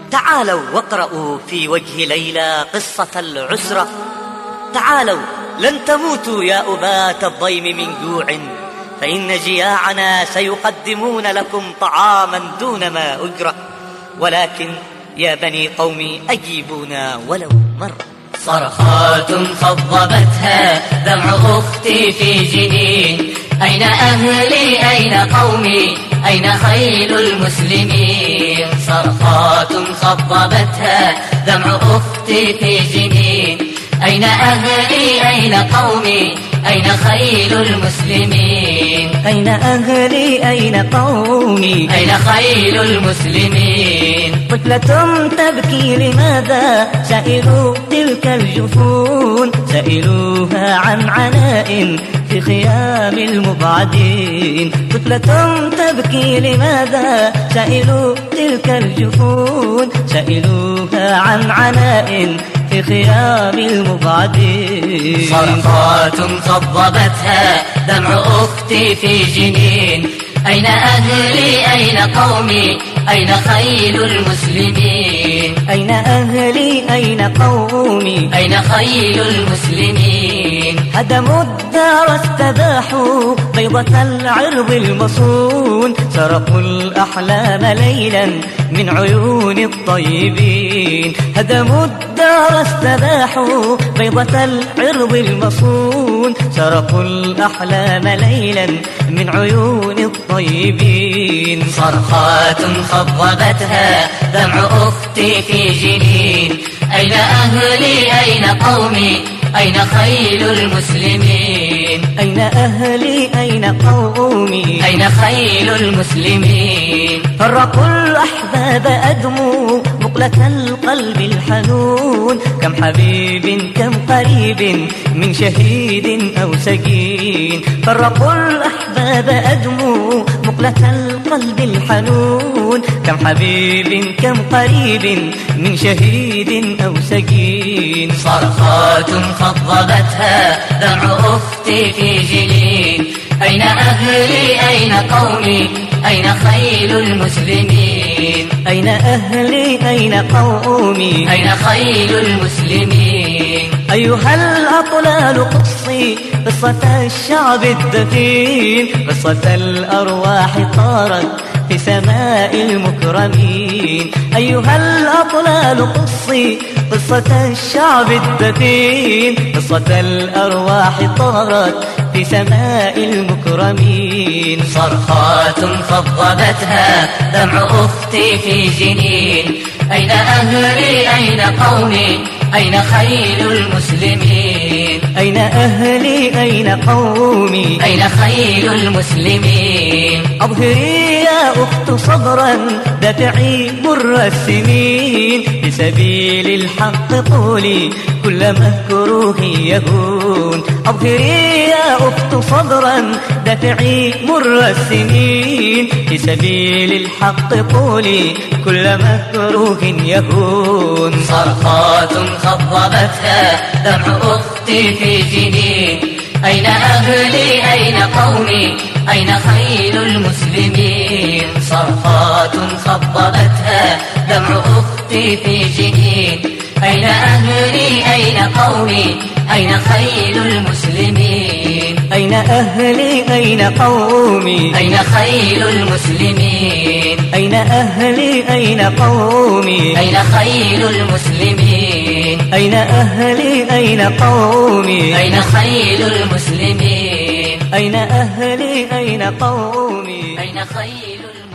تعالوا واقرأوا في وجه ليلى قصة العسرة. تعالوا لن تموتوا يا أبات الضيم من جوع، فإن جياعنا سيقدمون لكم طعاما دون ما أجرة، ولكن يا بني قومي أجيبونا ولو مرة. صرخات خضبتها دمع أختي في جنين، أين أهلي أين قومي أين خيل المسلمين. صرخات خضبتها دمع أختي في جنين، أين أهلي أين قومي أين خيل المسلمين. أين أهلي أين قومي أين خيل المسلمين. طفلة تبكي لماذا سئلوا تلك الجفون، سئلوها عن عناء في خيام المبعدين. طفلة تبكي لماذا سئلوا تلك الجفون، سئلوها عن عناء في خيام المبعدين. صرخات خضبتها دمع أختي في جنين، أين أهلي أين قومي أين خيل المسلمين. أين أهلي أين قومي أين خيل المسلمين. هدموا الدار استباحوا بيضة العرض المصون، سرقوا الأحلام ليلا من عيون الطيبين. هدموا الدار استباحوا بيضة العرض المصون، سرقوا الأحلام ليلا من عيون الطيبين. صرخات خضبتها دمع أختي في جنين، أين أهلي أين قومي أين خيل المسلمين. أين أهلي أين قومي أين خيل المسلمين. فرقوا الأحباب أدموا مقلة القلب الحنون، كم حبيب كم قريب من شهيد أو سجين. فرقوا الأحباب أدموا مقلة القلب الحنون، كم حبيب كم قريب من شهيد أو سجين. صرخات خضبتها دمع أختي في جنين، أين أهلي أين قومي أين خيل المسلمين. أين أهلي أين قومي أين خيل المسلمين. أيها الأطلال قصي قصة الشعب الدفين، قصة الأرواح طارت في سماء المكرمين. أيها الأطلال قصي قصة الشعب الدفين، قصة الأرواح طارت في سماء المكرمين. صرخات خضبتها دمع أختي في جنين، أين أهلي أين قومي أين خيل المسلمين. أين أهلي أين قومي أين خيل المسلمين. أظهري يا أخت صبرا دافعي مر السنين، بسبيل الحق طولي كل مكروه يهون. أظهري يا أخت صبرا دافعي مر السنين، بسبيل الحق طولي كل مكروه يهون. صرخات خضبتها دمع أختي في جنين، أين أهلي أين قومي أين خيل المسلمين. صرخات خضبتها دمع أختي في جنين، أين أهلي أين قومي أين خيل المسلمين. أين أهلي أين قومي أين خيل المسلمين. أين أهلي أين قومي أين خيل المسلمين. أين أهلي أين قومي أين خيل المسلمين. أين أهلي أين قومي أين خيل المسلمين.